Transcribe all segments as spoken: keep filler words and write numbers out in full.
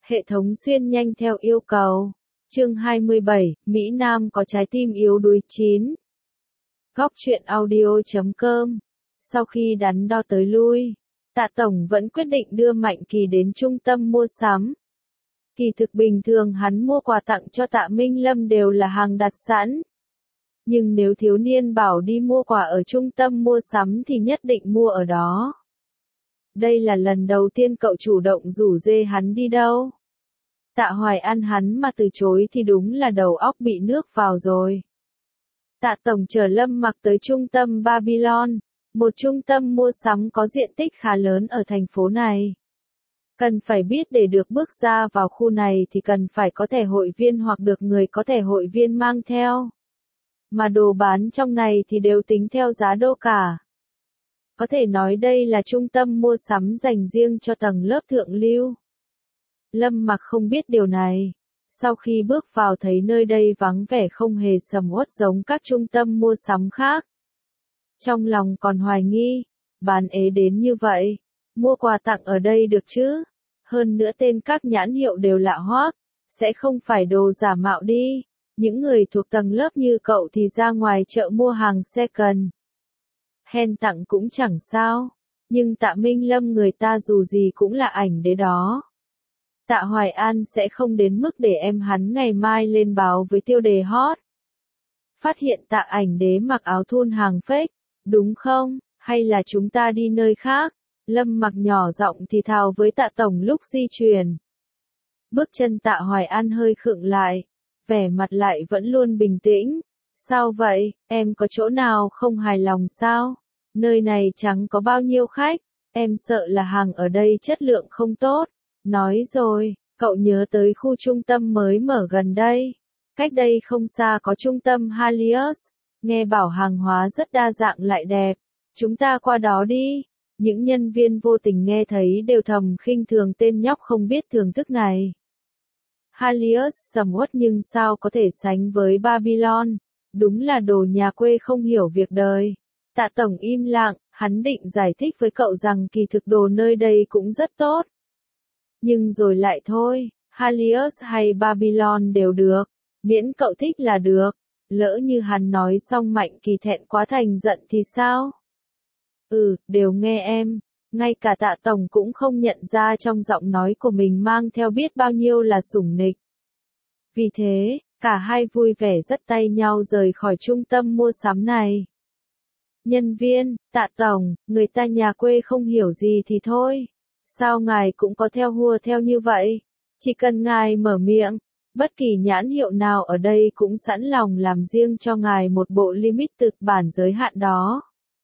Hệ thống xuyên nhanh theo yêu cầu. Chương hai mươi bảy, Mỹ Nam có trái tim yếu đuối chín. Góc truyện audio chấm com. Sau khi đắn đo tới lui, Tạ Tổng vẫn quyết định đưa Mạnh Kỳ đến trung tâm mua sắm. Kỳ thực bình thường hắn mua quà tặng cho Tạ Minh Lâm đều là hàng đặt sẵn. Nhưng nếu thiếu niên bảo đi mua quà ở trung tâm mua sắm thì nhất định mua ở đó. Đây là lần đầu tiên cậu chủ động rủ dê hắn đi đâu. Tạ Hoài An hắn mà từ chối thì đúng là đầu óc bị nước vào rồi. Tạ Tổng chở Lâm Mặc tới trung tâm Babylon, một trung tâm mua sắm có diện tích khá lớn ở thành phố này. Cần phải biết để được bước ra vào khu này thì cần phải có thẻ hội viên hoặc được người có thẻ hội viên mang theo. Mà đồ bán trong này thì đều tính theo giá đô cả. Có thể nói đây là trung tâm mua sắm dành riêng cho tầng lớp thượng lưu. Lâm Mặc không biết điều này. Sau khi bước vào thấy nơi đây vắng vẻ không hề sầm uất giống các trung tâm mua sắm khác. Trong lòng còn hoài nghi, bán ế đến như vậy, mua quà tặng ở đây được chứ? Hơn nữa tên các nhãn hiệu đều lạ hoắc, sẽ không phải đồ giả mạo đi. Những người thuộc tầng lớp như cậu thì ra ngoài chợ mua hàng second hand tặng cũng chẳng sao, nhưng Tạ Minh Lâm người ta dù gì cũng là ảnh đế đó. Tạ Hoài An sẽ không đến mức để em hắn ngày mai lên báo với tiêu đề hot. Phát hiện Tạ ảnh đế mặc áo thun hàng fake, đúng không? Hay là chúng ta đi nơi khác? Lâm Mặc nhỏ giọng thì thào với Tạ Tổng lúc di chuyển. Bước chân Tạ Hoài An hơi khựng lại, vẻ mặt lại vẫn luôn bình tĩnh. Sao vậy, em có chỗ nào không hài lòng sao? Nơi này chẳng có bao nhiêu khách, em sợ là hàng ở đây chất lượng không tốt. Nói rồi, cậu nhớ tới khu trung tâm mới mở gần đây. Cách đây không xa có trung tâm Halios, nghe bảo hàng hóa rất đa dạng lại đẹp. Chúng ta qua đó đi. Những nhân viên vô tình nghe thấy đều thầm khinh thường tên nhóc không biết thưởng thức này. Halios sầm uất nhưng sao có thể sánh với Babylon, đúng là đồ nhà quê không hiểu việc đời. Tạ Tổng im lặng, hắn định giải thích với cậu rằng kỳ thực đồ nơi đây cũng rất tốt. Nhưng rồi lại thôi, Halios hay Babylon đều được, miễn cậu thích là được. Lỡ như hắn nói xong Mạnh Kỳ thẹn quá thành giận thì sao? Ừ, đều nghe em. Ngay cả Tạ Tổng cũng không nhận ra trong giọng nói của mình mang theo biết bao nhiêu là sủng nịch. Vì thế, cả hai vui vẻ dắt tay nhau rời khỏi trung tâm mua sắm này. Nhân viên, Tạ Tổng, người ta nhà quê không hiểu gì thì thôi. Sao ngài cũng có theo hùa theo như vậy? Chỉ cần ngài mở miệng, bất kỳ nhãn hiệu nào ở đây cũng sẵn lòng làm riêng cho ngài một bộ limited bản giới hạn đó.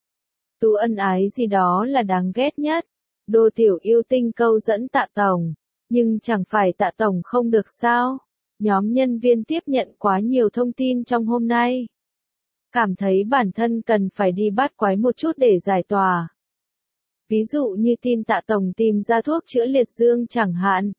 Tú ân ái gì đó là đáng ghét nhất. Đồ tiểu yêu tinh câu dẫn Tạ Tổng. Nhưng chẳng phải Tạ Tổng không được sao? Nhóm nhân viên tiếp nhận quá nhiều thông tin trong hôm nay. Cảm thấy bản thân cần phải đi bắt quái một chút để giải tỏa. Ví dụ như tin Tạ Tổng tìm ra thuốc chữa liệt dương chẳng hạn.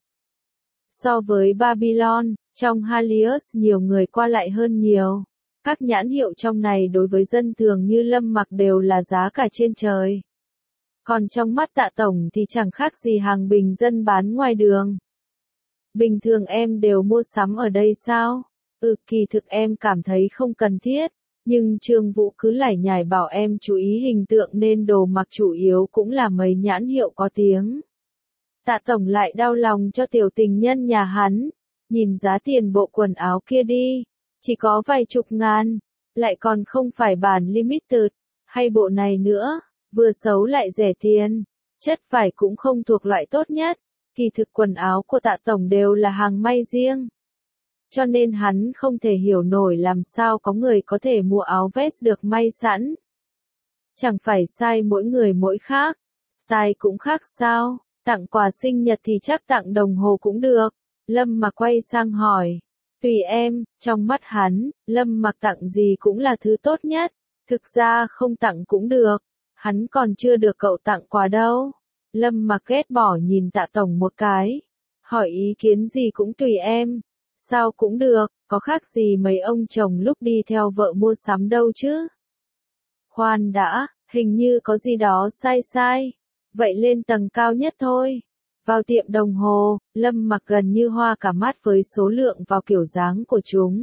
So với Babylon, trong Halios nhiều người qua lại hơn nhiều. Các nhãn hiệu trong này đối với dân thường như Lâm Mặc đều là giá cả trên trời. Còn trong mắt Tạ Tổng thì chẳng khác gì hàng bình dân bán ngoài đường. Bình thường em đều mua sắm ở đây sao? Ừ, kỳ thực em cảm thấy không cần thiết. Nhưng Trương Vũ cứ lải nhải bảo em chú ý hình tượng nên đồ mặc chủ yếu cũng là mấy nhãn hiệu có tiếng. Tạ Tổng lại đau lòng cho tiểu tình nhân nhà hắn. Nhìn giá tiền bộ quần áo kia đi. Chỉ có vài chục ngàn. Lại còn không phải bản limited. Hay bộ này nữa. Vừa xấu lại rẻ tiền. Chất vải cũng không thuộc loại tốt nhất. Kỳ thực quần áo của Tạ Tổng đều là hàng may riêng. Cho nên hắn không thể hiểu nổi làm sao có người có thể mua áo vest được may sẵn. Chẳng phải sai mỗi người mỗi khác, style cũng khác sao, tặng quà sinh nhật thì chắc tặng đồng hồ cũng được. Lâm Mặc quay sang hỏi, tùy em, trong mắt hắn, Lâm Mặc tặng gì cũng là thứ tốt nhất, thực ra không tặng cũng được, hắn còn chưa được cậu tặng quà đâu. Lâm Mặc ghét bỏ nhìn Tạ Tổng một cái, hỏi ý kiến gì cũng tùy em. Sao cũng được, có khác gì mấy ông chồng lúc đi theo vợ mua sắm đâu chứ? Khoan đã, hình như có gì đó sai sai. Vậy lên tầng cao nhất thôi. Vào tiệm đồng hồ, Lâm Mặc gần như hoa cả mắt với số lượng và kiểu dáng của chúng.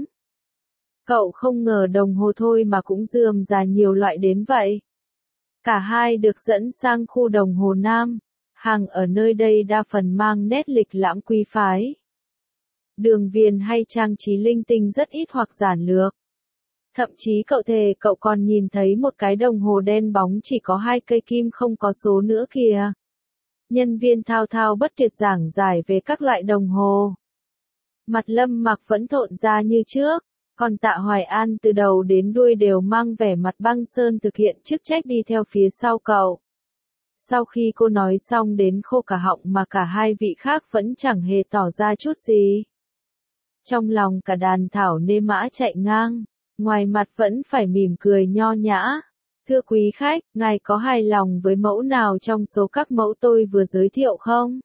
Cậu không ngờ đồng hồ thôi mà cũng rườm rà nhiều loại đến vậy. Cả hai được dẫn sang khu đồng hồ nam. Hàng ở nơi đây đa phần mang nét lịch lãm quý phái. Đường viền hay trang trí linh tinh rất ít hoặc giản lược. Thậm chí cậu thề cậu còn nhìn thấy một cái đồng hồ đen bóng chỉ có hai cây kim không có số nữa kìa. Nhân viên thao thao bất tuyệt giảng giải về các loại đồng hồ. Mặt Lâm Mặc vẫn thộn ra như trước, còn Tạ Hoài An từ đầu đến đuôi đều mang vẻ mặt băng sơn thực hiện chức trách đi theo phía sau cậu. Sau khi cô nói xong đến khô cả họng mà cả hai vị khác vẫn chẳng hề tỏ ra chút gì. Trong lòng cả đàn thảo nê mã chạy ngang, ngoài mặt vẫn phải mỉm cười nho nhã. Thưa quý khách, ngài có hài lòng với mẫu nào trong số các mẫu tôi vừa giới thiệu không?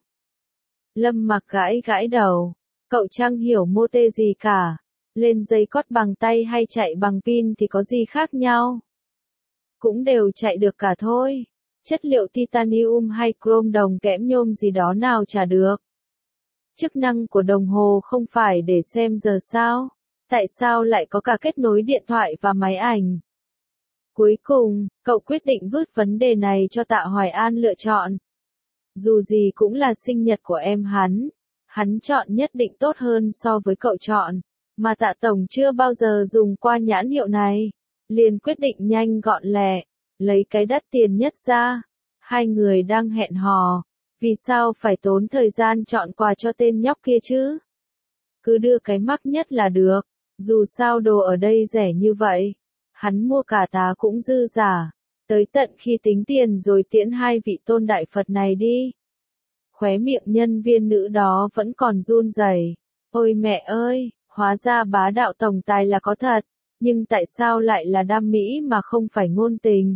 Lâm Mặc gãi gãi đầu, cậu chẳng hiểu mô tê gì cả. Lên dây cót bằng tay hay chạy bằng pin thì có gì khác nhau? Cũng đều chạy được cả thôi. Chất liệu titanium hay chrome đồng kẽm nhôm gì đó nào chả được. Chức năng của đồng hồ không phải để xem giờ sao? Tại sao lại có cả kết nối điện thoại và máy ảnh? Cuối cùng, cậu quyết định vứt vấn đề này cho Tạ Hoài An lựa chọn. Dù gì cũng là sinh nhật của em hắn, hắn chọn nhất định tốt hơn so với cậu chọn, mà Tạ Tổng chưa bao giờ dùng qua nhãn hiệu này, liền quyết định nhanh gọn lẹ, lấy cái đắt tiền nhất ra. Hai người đang hẹn hò, vì sao phải tốn thời gian chọn quà cho tên nhóc kia chứ? Cứ đưa cái mắc nhất là được, dù sao đồ ở đây rẻ như vậy. Hắn mua cả tá cũng dư giả, tới tận khi tính tiền rồi tiễn hai vị tôn đại Phật này đi. Khóe miệng nhân viên nữ đó vẫn còn run rẩy. Ôi mẹ ơi, hóa ra bá đạo tổng tài là có thật, nhưng tại sao lại là đam mỹ mà không phải ngôn tình?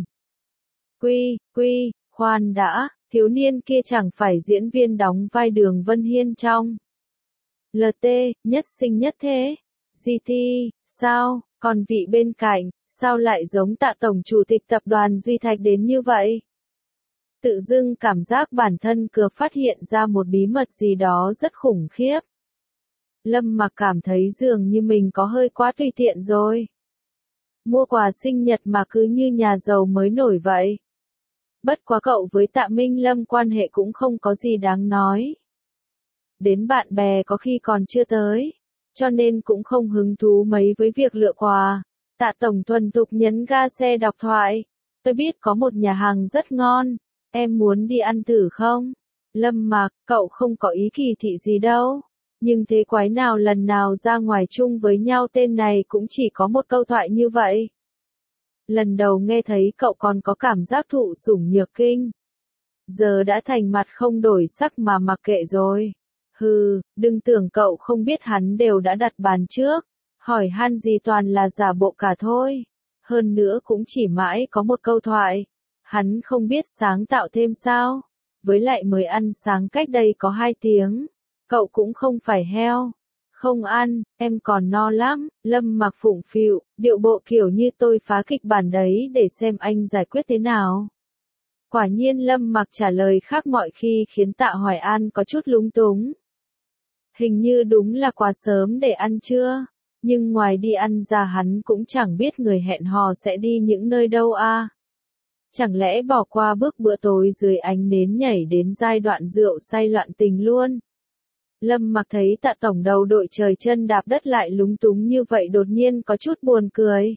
Quy, quy, khoan đã, thiếu niên kia chẳng phải diễn viên đóng vai Đường Vân Hiên trong lờ tê, nhất sinh nhất thế. giê tê, sao, còn vị bên cạnh, sao lại giống Tạ Tổng Chủ tịch tập đoàn Duy Thạch đến như vậy? Tự dưng cảm giác bản thân vừa phát hiện ra một bí mật gì đó rất khủng khiếp. Lâm Mặc cảm thấy dường như mình có hơi quá tùy tiện rồi. Mua quà sinh nhật mà cứ như nhà giàu mới nổi vậy. Bất quá cậu với Tạ Minh Lâm quan hệ cũng không có gì đáng nói. Đến bạn bè có khi còn chưa tới, cho nên cũng không hứng thú mấy với việc lựa quà. Tạ Tổng thuần thục nhấn ga xe đọc thoại. Tôi biết có một nhà hàng rất ngon, em muốn đi ăn thử không? Lâm Mặc, cậu không có ý kỳ thị gì đâu. Nhưng thế quái nào lần nào ra ngoài chung với nhau tên này cũng chỉ có một câu thoại như vậy. Lần đầu nghe thấy cậu còn có cảm giác thụ sủng nhược kinh. Giờ đã thành mặt không đổi sắc mà mặc kệ rồi. Hừ, đừng tưởng cậu không biết hắn đều đã đặt bàn trước. Hỏi han gì toàn là giả bộ cả thôi. Hơn nữa cũng chỉ mãi có một câu thoại. Hắn không biết sáng tạo thêm sao. Với lại mới ăn sáng cách đây có hai tiếng. Cậu cũng không phải heo. Không ăn, em còn no lắm. Lâm Mặc phụng phịu, điệu bộ kiểu như tôi phá kịch bản đấy để xem anh giải quyết thế nào. Quả nhiên Lâm Mặc trả lời khác mọi khi khiến Tạ Hoài An có chút lúng túng. Hình như đúng là quá sớm để ăn trưa. Nhưng ngoài đi ăn ra hắn cũng chẳng biết người hẹn hò sẽ đi những nơi đâu à. Chẳng lẽ bỏ qua bước bữa tối dưới ánh nến nhảy đến giai đoạn rượu say loạn tình luôn. Lâm Mặc thấy Tạ Tổng đầu đội trời chân đạp đất lại lúng túng như vậy đột nhiên có chút buồn cười.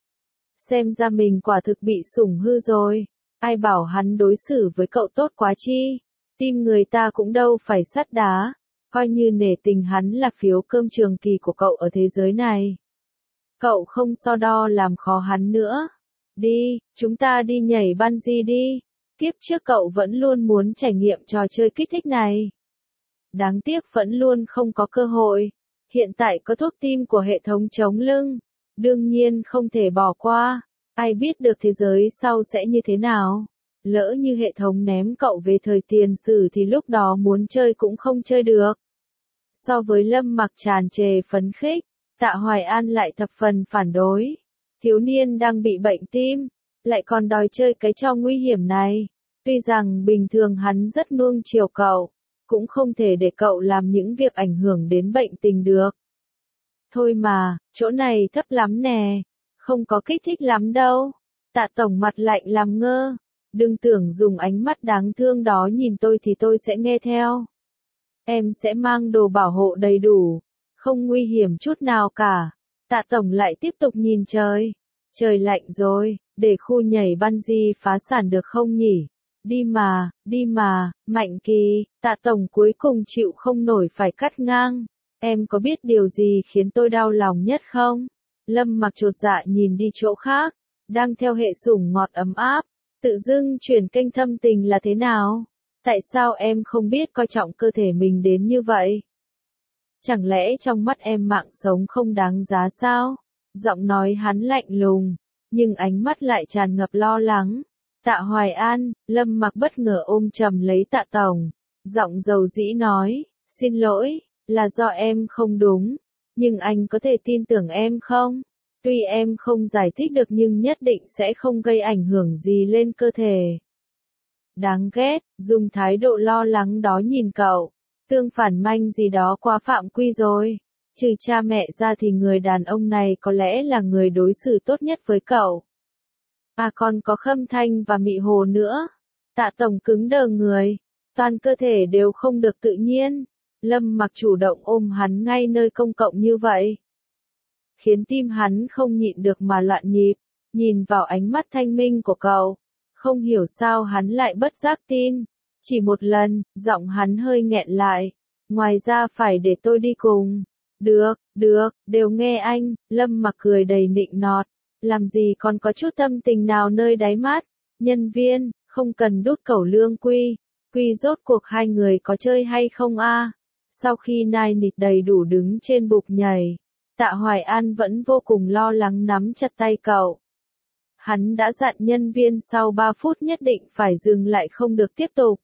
Xem ra mình quả thực bị sủng hư rồi. Ai bảo hắn đối xử với cậu tốt quá chi. Tim người ta cũng đâu phải sắt đá. Coi như nể tình hắn là phiếu cơm trường kỳ của cậu ở thế giới này. Cậu không so đo làm khó hắn nữa. Đi, chúng ta đi nhảy bungee đi. Kiếp trước cậu vẫn luôn muốn trải nghiệm trò chơi kích thích này. Đáng tiếc vẫn luôn không có cơ hội. Hiện tại có thuốc tim của hệ thống chống lưng. Đương nhiên không thể bỏ qua. Ai biết được thế giới sau sẽ như thế nào. Lỡ như hệ thống ném cậu về thời tiền sử thì lúc đó muốn chơi cũng không chơi được. So với Lâm Mặc tràn trề phấn khích, Tạ Hoài An lại thập phần phản đối. Thiếu niên đang bị bệnh tim, lại còn đòi chơi cái trò nguy hiểm này. Tuy rằng bình thường hắn rất nuông chiều cậu, cũng không thể để cậu làm những việc ảnh hưởng đến bệnh tình được. Thôi mà, chỗ này thấp lắm nè, không có kích thích lắm đâu. Tạ tổng mặt lạnh làm ngơ, đừng tưởng dùng ánh mắt đáng thương đó nhìn tôi thì tôi sẽ nghe theo. Em sẽ mang đồ bảo hộ đầy đủ, không nguy hiểm chút nào cả. Tạ tổng lại tiếp tục nhìn trời. Trời lạnh rồi, để khu nhảy bungee phá sản được không nhỉ? Đi mà, đi mà, Mạnh Kỳ. Tạ tổng cuối cùng chịu không nổi phải cắt ngang. Em có biết điều gì khiến tôi đau lòng nhất không? Lâm Mặc chột dạ nhìn đi chỗ khác, đang theo hệ sủng ngọt ấm áp, tự dưng chuyển kênh thâm tình là thế nào? Tại sao em không biết coi trọng cơ thể mình đến như vậy? Chẳng lẽ trong mắt em mạng sống không đáng giá sao? Giọng nói hắn lạnh lùng, nhưng ánh mắt lại tràn ngập lo lắng. Tạ Hoài An, Lâm Mặc bất ngờ ôm chầm lấy Tạ tổng, giọng dầu dĩ nói, xin lỗi, là do em không đúng, nhưng anh có thể tin tưởng em không? Tuy em không giải thích được nhưng nhất định sẽ không gây ảnh hưởng gì lên cơ thể. Đáng ghét, dùng thái độ lo lắng đó nhìn cậu, tương phản manh gì đó quá phạm quy rồi. Trừ cha mẹ ra thì người đàn ông này có lẽ là người đối xử tốt nhất với cậu. À còn có Khâm Thanh và Mị Hồ nữa. Tạ tổng cứng đờ người, toàn cơ thể đều không được tự nhiên. Lâm Mặc chủ động ôm hắn ngay nơi công cộng như vậy, khiến tim hắn không nhịn được mà loạn nhịp, nhìn vào ánh mắt thanh minh của cậu. Không hiểu sao hắn lại bất giác tin. Chỉ một lần, giọng hắn hơi nghẹn lại. Ngoài ra phải để tôi đi cùng. Được, được, đều nghe anh. Lâm Mặc cười đầy nịnh nọt. Làm gì còn có chút tâm tình nào nơi đáy mắt. Nhân viên, không cần đút cẩu lương quy. Quy rốt cuộc hai người có chơi hay không a? Sau khi nai nịt đầy đủ đứng trên bục nhảy, Tạ Hoài An vẫn vô cùng lo lắng nắm chặt tay cậu. Hắn đã dặn nhân viên sau ba phút nhất định phải dừng lại không được tiếp tục.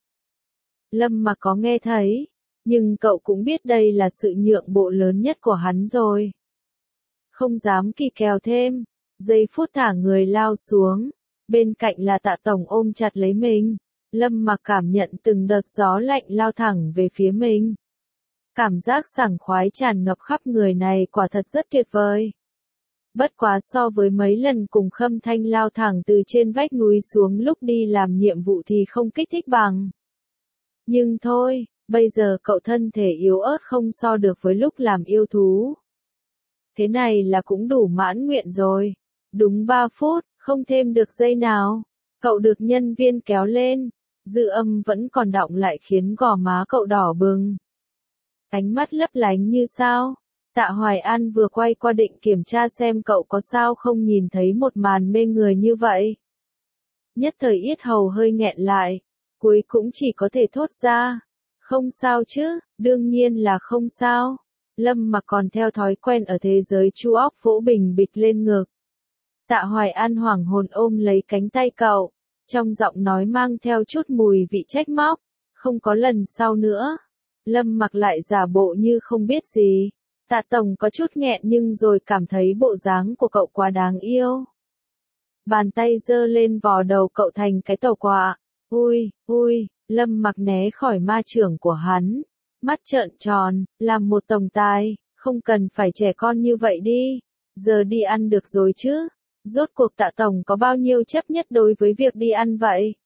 Lâm Mặc có nghe thấy, nhưng cậu cũng biết đây là sự nhượng bộ lớn nhất của hắn rồi. Không dám kỳ kèo thêm, giây phút thả người lao xuống, bên cạnh là Tạ tổng ôm chặt lấy mình. Lâm Mặc cảm nhận từng đợt gió lạnh lao thẳng về phía mình. Cảm giác sảng khoái tràn ngập khắp người này quả thật rất tuyệt vời. Bất quá so với mấy lần cùng Khâm Thanh lao thẳng từ trên vách núi xuống lúc đi làm nhiệm vụ thì không kích thích bằng. Nhưng thôi, bây giờ cậu thân thể yếu ớt không so được với lúc làm yêu thú. Thế này là cũng đủ mãn nguyện rồi. Đúng ba phút, không thêm được giây nào. Cậu được nhân viên kéo lên. Dư âm vẫn còn đọng lại khiến gò má cậu đỏ bừng. Ánh mắt lấp lánh như sao. Tạ Hoài An vừa quay qua định kiểm tra xem cậu có sao không nhìn thấy một màn mê người như vậy. Nhất thời yết hầu hơi nghẹn lại, cuối cũng chỉ có thể thốt ra. Không sao chứ, đương nhiên là không sao. Lâm Mặc còn theo thói quen ở thế giới chu óc vỗ bình bịch lên ngực. Tạ Hoài An hoảng hồn ôm lấy cánh tay cậu, trong giọng nói mang theo chút mùi vị trách móc. Không có lần sau nữa. Lâm Mặc lại giả bộ như không biết gì. Tạ tổng có chút nghẹn nhưng rồi cảm thấy bộ dáng của cậu quá đáng yêu. Bàn tay giơ lên vò đầu cậu thành cái tàu quạ. Ui, ui, Lâm Mặc né khỏi ma chưởng của hắn. Mắt trợn tròn, làm một tổng tài, không cần phải trẻ con như vậy đi. Giờ đi ăn được rồi chứ. Rốt cuộc Tạ tổng có bao nhiêu chấp nhất đối với việc đi ăn vậy?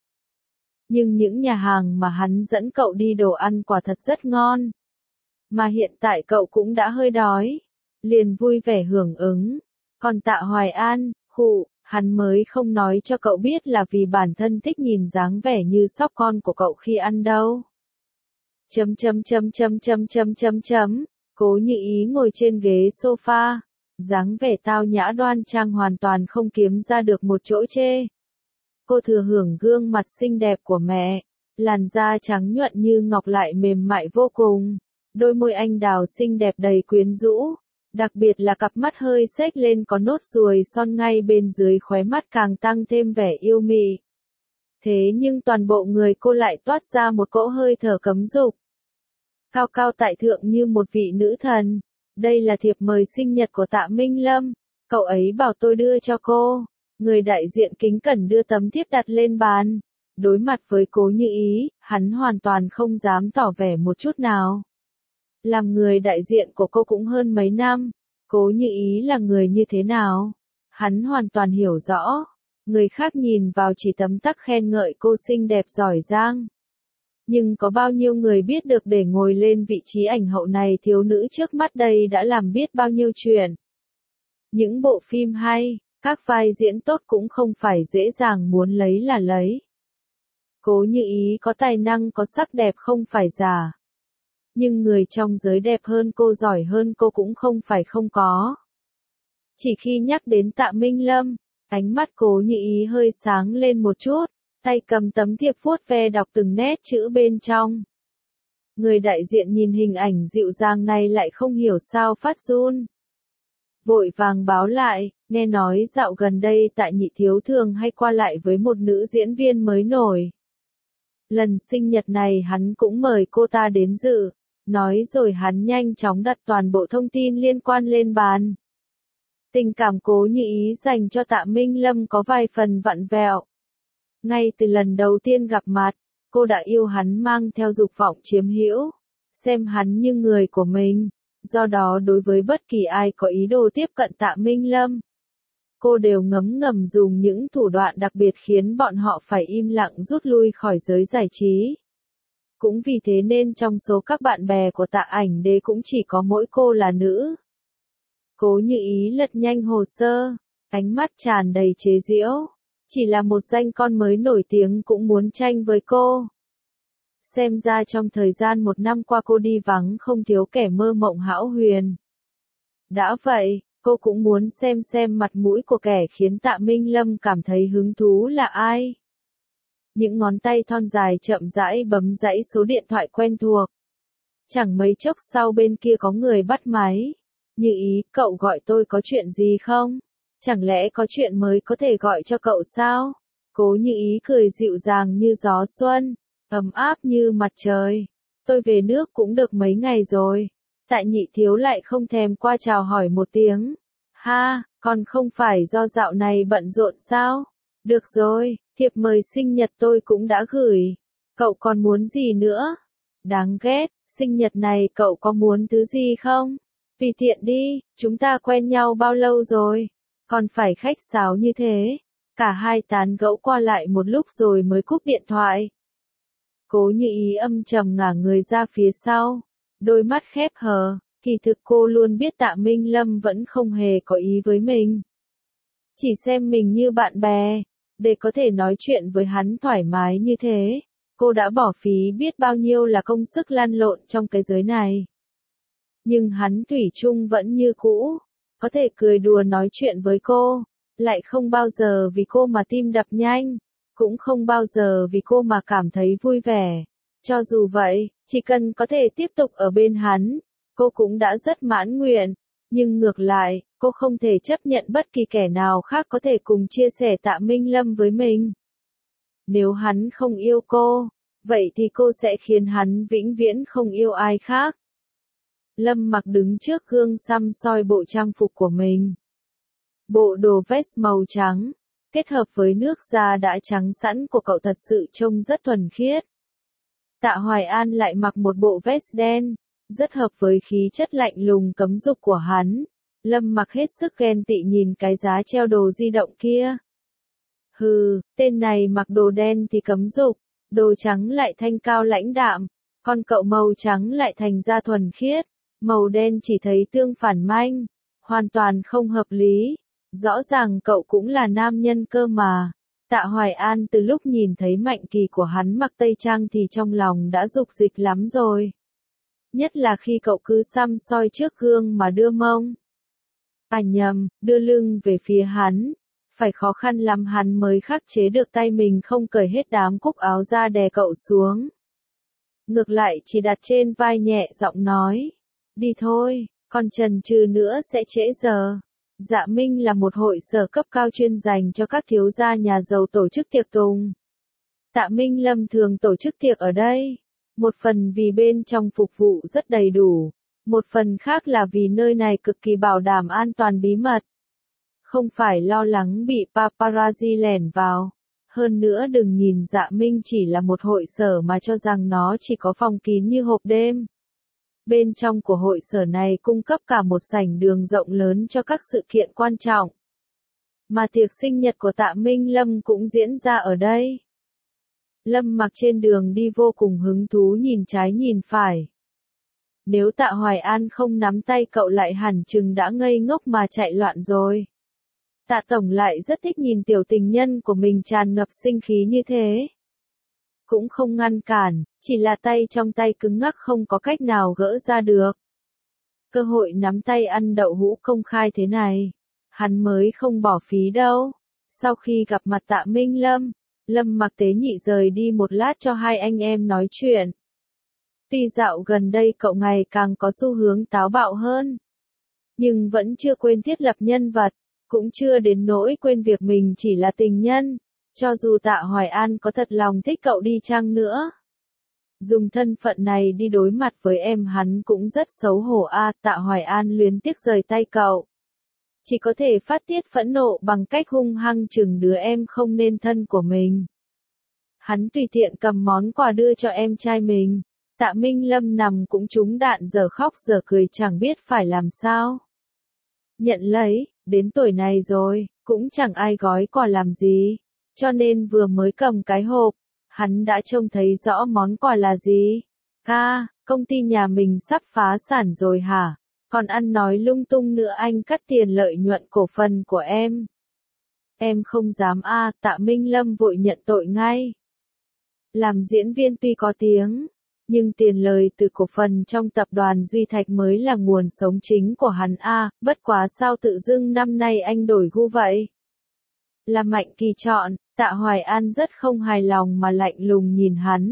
Nhưng những nhà hàng mà hắn dẫn cậu đi đồ ăn quả thật rất ngon. Mà hiện tại cậu cũng đã hơi đói. Liền vui vẻ hưởng ứng. Còn Tạ Hoài An, khụ, hắn mới không nói cho cậu biết là vì bản thân thích nhìn dáng vẻ như sóc con của cậu khi ăn đâu. Chấm chấm chấm chấm chấm chấm chấm chấm. Cố Như Ý ngồi trên ghế sofa. Dáng vẻ tao nhã đoan trang hoàn toàn không kiếm ra được một chỗ chê. Cô thừa hưởng gương mặt xinh đẹp của mẹ. Làn da trắng nhuận như ngọc lại mềm mại vô cùng. Đôi môi anh đào xinh đẹp đầy quyến rũ. Đặc biệt là cặp mắt hơi xếch lên có nốt ruồi son ngay bên dưới khóe mắt càng tăng thêm vẻ yêu mị. Thế nhưng toàn bộ người cô lại toát ra một cỗ hơi thở cấm dục. Cao cao tại thượng như một vị nữ thần. Đây là thiệp mời sinh nhật của Tạ Minh Lâm. Cậu ấy bảo tôi đưa cho cô. Người đại diện kính cẩn đưa tấm thiếp đặt lên bàn. Đối mặt với Cố Như Ý, hắn hoàn toàn không dám tỏ vẻ một chút nào. Làm người đại diện của cô cũng hơn mấy năm, Cố Như Ý là người như thế nào? Hắn hoàn toàn hiểu rõ. Người khác nhìn vào chỉ tấm tắc khen ngợi cô xinh đẹp giỏi giang. Nhưng có bao nhiêu người biết được để ngồi lên vị trí ảnh hậu này thiếu nữ trước mắt đây đã làm biết bao nhiêu chuyện. Những bộ phim hay, các vai diễn tốt cũng không phải dễ dàng muốn lấy là lấy. Cố Như Ý có tài năng có sắc đẹp không phải giả. Nhưng người trong giới đẹp hơn cô giỏi hơn cô cũng không phải không có. Chỉ khi nhắc đến Tạ Minh Lâm, ánh mắt Cố Như Ý hơi sáng lên một chút, tay cầm tấm thiệp vuốt ve đọc từng nét chữ bên trong. Người đại diện nhìn hình ảnh dịu dàng này lại không hiểu sao phát run. Vội vàng báo lại, nghe nói dạo gần đây Tạ Nhị Thiếu thường hay qua lại với một nữ diễn viên mới nổi. Lần sinh nhật này hắn cũng mời cô ta đến dự, nói rồi hắn nhanh chóng đặt toàn bộ thông tin liên quan lên bàn. Tình cảm Cố Như Ý dành cho Tạ Minh Lâm có vài phần vặn vẹo. Ngay từ lần đầu tiên gặp mặt, cô đã yêu hắn mang theo dục vọng chiếm hữu, xem hắn như người của mình, do đó đối với bất kỳ ai có ý đồ tiếp cận Tạ Minh Lâm, cô đều ngấm ngầm dùng những thủ đoạn đặc biệt khiến bọn họ phải im lặng rút lui khỏi giới giải trí. Cũng vì thế nên trong số các bạn bè của Tạ Ảnh Đế cũng chỉ có mỗi cô là nữ. Cố Như Ý lật nhanh hồ sơ, ánh mắt tràn đầy chế giễu. Chỉ là một danh con mới nổi tiếng cũng muốn tranh với cô. Xem ra trong thời gian một năm qua cô đi vắng không thiếu kẻ mơ mộng hão huyền. Đã vậy, cô cũng muốn xem xem mặt mũi của kẻ khiến Tạ Minh Lâm cảm thấy hứng thú là ai. Những ngón tay thon dài chậm rãi bấm dãy số điện thoại quen thuộc. Chẳng mấy chốc sau bên kia có người bắt máy. Như Ý, cậu gọi tôi có chuyện gì không? Chẳng lẽ có chuyện mới có thể gọi cho cậu sao? Cố Như Ý cười dịu dàng như gió xuân, ấm áp như mặt trời. Tôi về nước cũng được mấy ngày rồi. Tạ Nhị Thiếu lại không thèm qua chào hỏi một tiếng. Ha, còn không phải do dạo này bận rộn sao? Được rồi, thiệp mời sinh nhật tôi cũng đã gửi. Cậu còn muốn gì nữa? Đáng ghét, sinh nhật này cậu có muốn thứ gì không? Tùy tiện đi, chúng ta quen nhau bao lâu rồi? Còn phải khách sáo như thế. Cả hai tán gẫu qua lại một lúc rồi mới cúp điện thoại. Cố Như Ý âm trầm ngả người ra phía sau, đôi mắt khép hờ, kỳ thực cô luôn biết Tạ Minh Lâm vẫn không hề có ý với mình. Chỉ xem mình như bạn bè, để có thể nói chuyện với hắn thoải mái như thế, cô đã bỏ phí biết bao nhiêu là công sức lăn lộn trong cái giới này. Nhưng hắn thủy chung vẫn như cũ, có thể cười đùa nói chuyện với cô, lại không bao giờ vì cô mà tim đập nhanh, cũng không bao giờ vì cô mà cảm thấy vui vẻ. Cho dù vậy, chỉ cần có thể tiếp tục ở bên hắn, cô cũng đã rất mãn nguyện, nhưng ngược lại, cô không thể chấp nhận bất kỳ kẻ nào khác có thể cùng chia sẻ Tạ Minh Lâm với mình. Nếu hắn không yêu cô, vậy thì cô sẽ khiến hắn vĩnh viễn không yêu ai khác. Lâm Mặc đứng trước gương săm soi bộ trang phục của mình. Bộ đồ vest màu trắng, kết hợp với nước da đã trắng sẵn của cậu thật sự trông rất thuần khiết. Tạ Hoài An lại mặc một bộ vest đen, rất hợp với khí chất lạnh lùng cấm dục của hắn. Lâm Mặc hết sức ghen tị nhìn cái giá treo đồ di động kia. Hừ, tên này mặc đồ đen thì cấm dục, đồ trắng lại thanh cao lãnh đạm, còn cậu màu trắng lại thành ra thuần khiết, màu đen chỉ thấy tương phản manh, hoàn toàn không hợp lý. Rõ ràng cậu cũng là nam nhân cơ mà. Tạ Hoài An từ lúc nhìn thấy Mạnh Kỳ của hắn mặc tây trang thì trong lòng đã dục dịch lắm rồi. Nhất là khi cậu cứ săm soi trước gương mà đưa mông. À nhầm, đưa lưng về phía hắn. Phải khó khăn lắm hắn mới khắc chế được tay mình không cởi hết đám cúc áo ra đè cậu xuống. Ngược lại chỉ đặt trên vai nhẹ giọng nói. Đi thôi, còn chần chừ nữa sẽ trễ giờ. Dạ Minh là một hội sở cấp cao chuyên dành cho các thiếu gia nhà giàu tổ chức tiệc tùng. Tạ Minh Lâm thường tổ chức tiệc ở đây. Một phần vì bên trong phục vụ rất đầy đủ. Một phần khác là vì nơi này cực kỳ bảo đảm an toàn bí mật. Không phải lo lắng bị paparazzi lẻn vào. Hơn nữa đừng nhìn Dạ Minh chỉ là một hội sở mà cho rằng nó chỉ có phòng kín như hộp đêm. Bên trong của hội sở này cung cấp cả một sảnh đường rộng lớn cho các sự kiện quan trọng. Mà tiệc sinh nhật của Tạ Minh Lâm cũng diễn ra ở đây. Lâm Mặc trên đường đi vô cùng hứng thú nhìn trái nhìn phải. Nếu Tạ Hoài An không nắm tay cậu lại hẳn chừng đã ngây ngốc mà chạy loạn rồi. Tạ Tổng lại rất thích nhìn tiểu tình nhân của mình tràn ngập sinh khí như thế. Cũng không ngăn cản, chỉ là tay trong tay cứng ngắc không có cách nào gỡ ra được. Cơ hội nắm tay ăn đậu hũ công khai thế này, hắn mới không bỏ phí đâu. Sau khi gặp mặt Tạ Minh Lâm, Lâm Mặc tế nhị rời đi một lát cho hai anh em nói chuyện. Tuy dạo gần đây cậu ngày càng có xu hướng táo bạo hơn, nhưng vẫn chưa quên thiết lập nhân vật, cũng chưa đến nỗi quên việc mình chỉ là tình nhân, cho dù Tạ Hoài An có thật lòng thích cậu đi chăng nữa. Dùng thân phận này đi đối mặt với em hắn cũng rất xấu hổ a. Tạ Hoài An luyến tiếc rời tay cậu. Chỉ có thể phát tiết phẫn nộ bằng cách hung hăng chừng đứa em không nên thân của mình. Hắn tùy tiện cầm món quà đưa cho em trai mình. Tạ Minh Lâm nằm cũng trúng đạn giờ khóc giờ cười chẳng biết phải làm sao. Nhận lấy, đến tuổi này rồi, cũng chẳng ai gói quà làm gì. Cho nên vừa mới cầm cái hộp, hắn đã trông thấy rõ món quà là gì. Ca, công ty nhà mình sắp phá sản rồi hả? Còn ăn nói lung tung nữa anh cắt tiền lợi nhuận cổ phần của em. Em không dám a. Tạ Minh Lâm vội nhận tội ngay. Làm diễn viên tuy có tiếng, nhưng tiền lời từ cổ phần trong tập đoàn Duy Thạch mới là nguồn sống chính của hắn a. Bất quá sao tự dưng năm nay anh đổi gu vậy? Là Mạnh Kỳ chọn. Tạ Hoài An rất không hài lòng mà lạnh lùng nhìn hắn.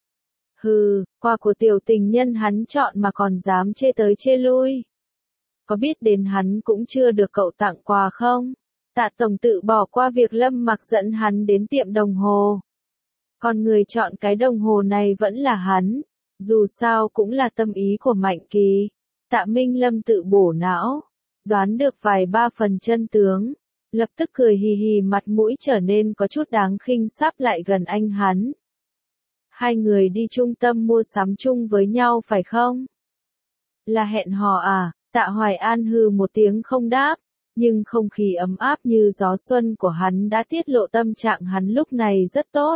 Hừ, quà của tiểu tình nhân hắn chọn mà còn dám chê tới chê lui. Có biết đến hắn cũng chưa được cậu tặng quà không? Tạ Tổng tự bỏ qua việc Lâm Mặc dẫn hắn đến tiệm đồng hồ. Còn người chọn cái đồng hồ này vẫn là hắn, dù sao cũng là tâm ý của Mạnh Kỳ. Tạ Minh Lâm tự bổ não, đoán được vài ba phần chân tướng, lập tức cười hì hì mặt mũi trở nên có chút đáng khinh sắp lại gần anh hắn. Hai người đi trung tâm mua sắm chung với nhau phải không? Là hẹn hò à? Tạ Hoài An hừ một tiếng không đáp, nhưng không khí ấm áp như gió xuân của hắn đã tiết lộ tâm trạng hắn lúc này rất tốt.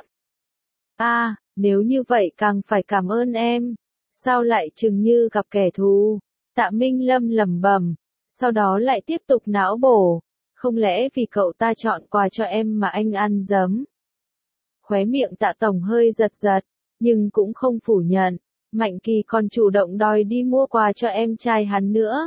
À, nếu như vậy càng phải cảm ơn em. Sao lại chừng như gặp kẻ thù? Tạ Minh Lâm lẩm bẩm, sau đó lại tiếp tục não bổ. Không lẽ vì cậu ta chọn quà cho em mà anh ăn dấm? Khóe miệng Tạ Tổng hơi giật giật, nhưng cũng không phủ nhận. Mạnh Kỳ còn chủ động đòi đi mua quà cho em trai hắn nữa.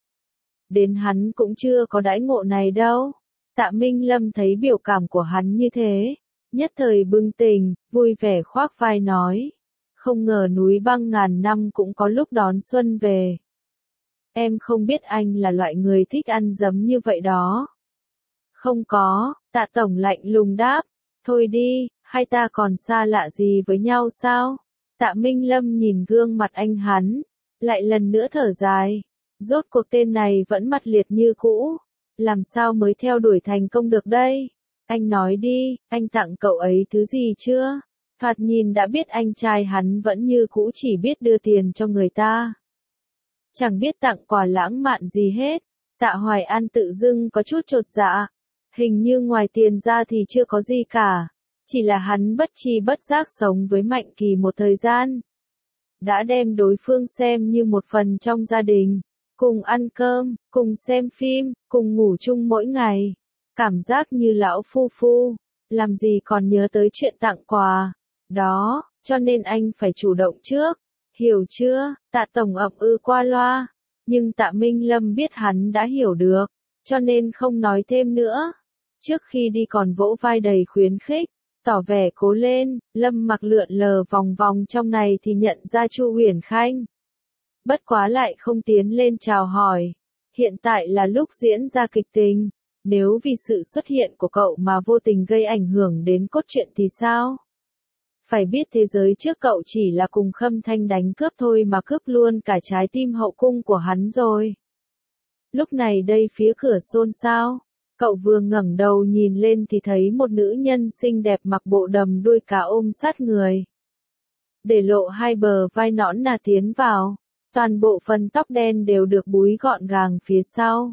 Đến hắn cũng chưa có đãi ngộ này đâu. Tạ Minh Lâm thấy biểu cảm của hắn như thế, nhất thời bừng tỉnh, vui vẻ khoác vai nói. Không ngờ núi băng ngàn năm cũng có lúc đón xuân về. Em không biết anh là loại người thích ăn dấm như vậy đó. Không có, Tạ Tổng lạnh lùng đáp. Thôi đi, hai ta còn xa lạ gì với nhau sao? Tạ Minh Lâm nhìn gương mặt anh hắn, lại lần nữa thở dài. Rốt cuộc tên này vẫn mặt liệt như cũ. Làm sao mới theo đuổi thành công được đây? Anh nói đi, anh tặng cậu ấy thứ gì chưa? Thoạt nhìn đã biết anh trai hắn vẫn như cũ chỉ biết đưa tiền cho người ta. Chẳng biết tặng quà lãng mạn gì hết. Tạ Hoài An tự dưng có chút chột dạ. Hình như ngoài tiền ra thì chưa có gì cả. Chỉ là hắn bất tri bất giác sống với Mạnh Kỳ một thời gian. Đã đem đối phương xem như một phần trong gia đình. Cùng ăn cơm, cùng xem phim, cùng ngủ chung mỗi ngày. Cảm giác như lão phu phu. Làm gì còn nhớ tới chuyện tặng quà. Đó, cho nên anh phải chủ động trước. Hiểu chưa? Tạ Tổng ậm ư qua loa. Nhưng Tạ Minh Lâm biết hắn đã hiểu được. Cho nên không nói thêm nữa. Trước khi đi còn vỗ vai đầy khuyến khích. Tỏ vẻ cố lên. Lâm Mặc lượn lờ vòng vòng trong này thì nhận ra Chu Huyền Khanh. Bất quá lại không tiến lên chào hỏi. Hiện tại là lúc diễn ra kịch tình. Nếu vì sự xuất hiện của cậu mà vô tình gây ảnh hưởng đến cốt truyện thì sao? Phải biết thế giới trước cậu chỉ là cùng Khâm Thanh đánh cướp thôi mà cướp luôn cả trái tim hậu cung của hắn rồi. Lúc này đây phía cửa xôn xao. Cậu vừa ngẩng đầu nhìn lên thì thấy một nữ nhân xinh đẹp mặc bộ đầm đuôi cá ôm sát người. Để lộ hai bờ vai nõn nà tiến vào, toàn bộ phần tóc đen đều được búi gọn gàng phía sau.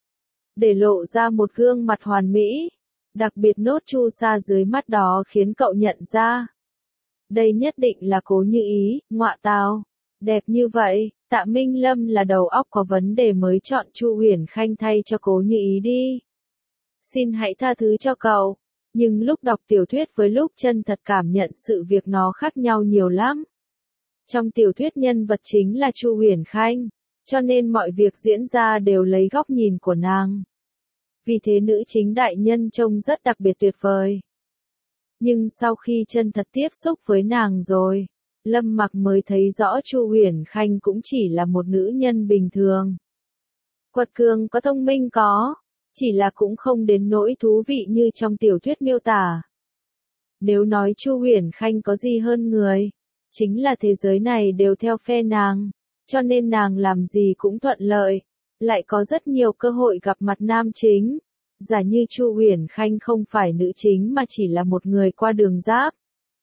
Để lộ ra một gương mặt hoàn mỹ, đặc biệt nốt chu sa dưới mắt đó khiến cậu nhận ra. Đây nhất định là Cố Như Ý, ngọa tào, đẹp như vậy, Tạ Minh Lâm là đầu óc có vấn đề mới chọn Chu Huyền Khanh thay cho Cố Như Ý đi. Xin hãy tha thứ cho cậu, nhưng lúc đọc tiểu thuyết với lúc chân thật cảm nhận sự việc nó khác nhau nhiều lắm. Trong tiểu thuyết nhân vật chính là Chu Huyền Khanh, cho nên mọi việc diễn ra đều lấy góc nhìn của nàng. Vì thế nữ chính đại nhân trông rất đặc biệt tuyệt vời. Nhưng sau khi chân thật tiếp xúc với nàng rồi, Lâm Mặc mới thấy rõ Chu Huyền Khanh cũng chỉ là một nữ nhân bình thường. Quật cường có thông minh có, chỉ là cũng không đến nỗi thú vị như trong tiểu thuyết miêu tả. Nếu nói Chu Huyền Khanh có gì hơn người, chính là thế giới này đều theo phe nàng, cho nên nàng làm gì cũng thuận lợi, lại có rất nhiều cơ hội gặp mặt nam chính. Giả như Chu Huyền Khanh không phải nữ chính mà chỉ là một người qua đường giáp,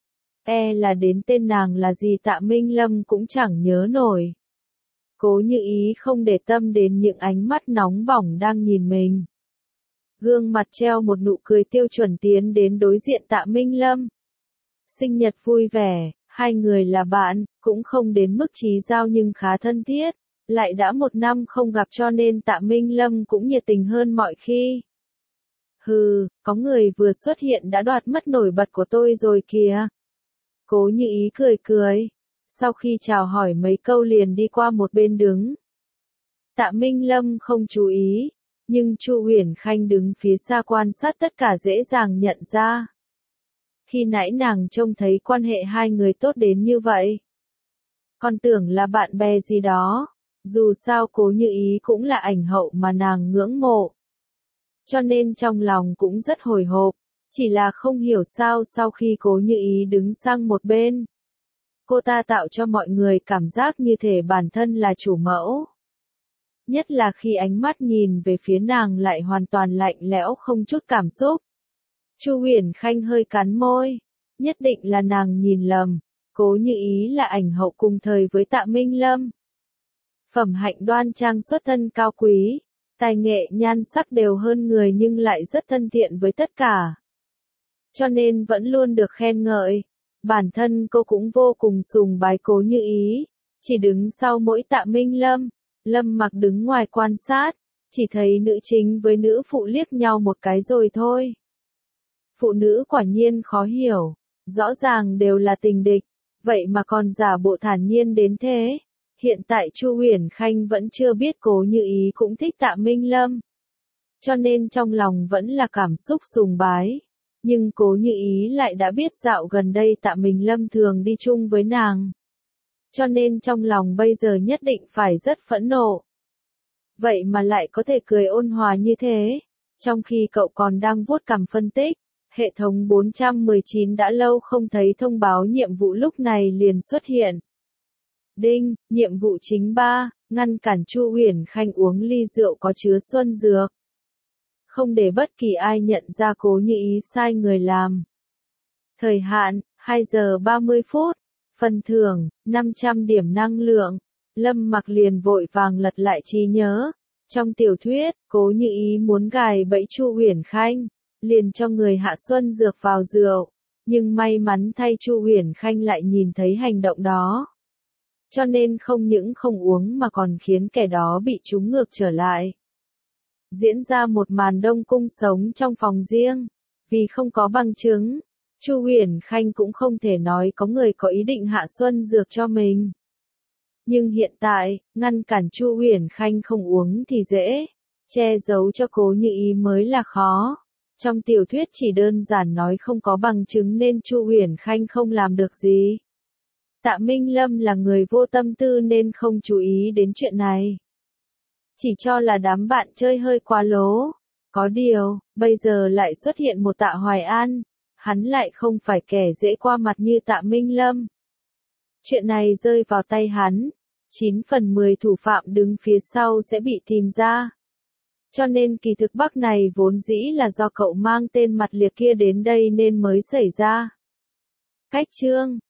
e là đến tên nàng là gì Tạ Minh Lâm cũng chẳng nhớ nổi. Cố Như Ý không để tâm đến những ánh mắt nóng bỏng đang nhìn mình. Gương mặt treo một nụ cười tiêu chuẩn tiến đến đối diện Tạ Minh Lâm. Sinh nhật vui vẻ, hai người là bạn, cũng không đến mức chí giao nhưng khá thân thiết, lại đã một năm không gặp cho nên Tạ Minh Lâm cũng nhiệt tình hơn mọi khi. Hừ, có người vừa xuất hiện đã đoạt mất nổi bật của tôi rồi kìa. Cố Như Ý cười cười, sau khi chào hỏi mấy câu liền đi qua một bên đứng. Tạ Minh Lâm không chú ý, nhưng Chu Huyền Khanh đứng phía xa quan sát tất cả dễ dàng nhận ra. Khi nãy nàng trông thấy quan hệ hai người tốt đến như vậy. Còn tưởng là bạn bè gì đó, dù sao Cố Như Ý cũng là ảnh hậu mà nàng ngưỡng mộ. Cho nên trong lòng cũng rất hồi hộp, chỉ là không hiểu sao sau khi Cố Như Ý đứng sang một bên. Cô ta tạo cho mọi người cảm giác như thể bản thân là chủ mẫu. Nhất là khi ánh mắt nhìn về phía nàng lại hoàn toàn lạnh lẽo không chút cảm xúc. Chu Huyền Khanh hơi cắn môi, nhất định là nàng nhìn lầm, Cố Như Ý là ảnh hậu cùng thời với Tạ Minh Lâm. Phẩm hạnh đoan trang xuất thân cao quý, tài nghệ nhan sắc đều hơn người nhưng lại rất thân thiện với tất cả. Cho nên vẫn luôn được khen ngợi, bản thân cô cũng vô cùng sùng bái Cố Như Ý, chỉ đứng sau mỗi Tạ Minh Lâm. Lâm Mặc đứng ngoài quan sát, chỉ thấy nữ chính với nữ phụ liếc nhau một cái rồi thôi. Phụ nữ quả nhiên khó hiểu, rõ ràng đều là tình địch, vậy mà còn giả bộ thản nhiên đến thế. Hiện tại Chu Huyền Khanh vẫn chưa biết Cố Như Ý cũng thích Tạ Minh Lâm. Cho nên trong lòng vẫn là cảm xúc sùng bái. Nhưng Cố Như Ý lại đã biết dạo gần đây Tạ Minh Lâm thường đi chung với nàng. Cho nên trong lòng bây giờ nhất định phải rất phẫn nộ. Vậy mà lại có thể cười ôn hòa như thế. Trong khi cậu còn đang vuốt cằm phân tích, hệ thống bốn trăm mười chín đã lâu không thấy thông báo nhiệm vụ lúc này liền xuất hiện. Đinh, nhiệm vụ chính ba, ngăn cản Chu Huyền Khanh uống ly rượu có chứa xuân dược. Không để bất kỳ ai nhận ra Cố Như Ý sai người làm. Thời hạn, hai giờ ba mươi phút. Phần thưởng, năm trăm điểm năng lượng. Lâm Mặc liền vội vàng lật lại trí nhớ. Trong tiểu thuyết, Cố Như Ý muốn gài bẫy Chu Huyền Khanh, liền cho người hạ xuân dược vào rượu. Nhưng may mắn thay Chu Huyền Khanh lại nhìn thấy hành động đó. Cho nên không những không uống mà còn khiến kẻ đó bị trúng ngược trở lại. Diễn ra một màn đông cung sống trong phòng riêng. Vì không có bằng chứng, Chu Huyền Khanh cũng không thể nói có người có ý định hạ xuân dược cho mình. Nhưng hiện tại, ngăn cản Chu Huyền Khanh không uống thì dễ, che giấu cho Cố Như Ý mới là khó. Trong tiểu thuyết chỉ đơn giản nói không có bằng chứng nên Chu Huyền Khanh không làm được gì. Tạ Minh Lâm là người vô tâm tư nên không chú ý đến chuyện này. Chỉ cho là đám bạn chơi hơi quá lố. Có điều, bây giờ lại xuất hiện một Tạ Hoài An, hắn lại không phải kẻ dễ qua mặt như Tạ Minh Lâm. Chuyện này rơi vào tay hắn, chín phần mười thủ phạm đứng phía sau sẽ bị tìm ra. Cho nên kỳ thực Bắc này vốn dĩ là do cậu mang tên mặt liệt kia đến đây nên mới xảy ra. Cách chương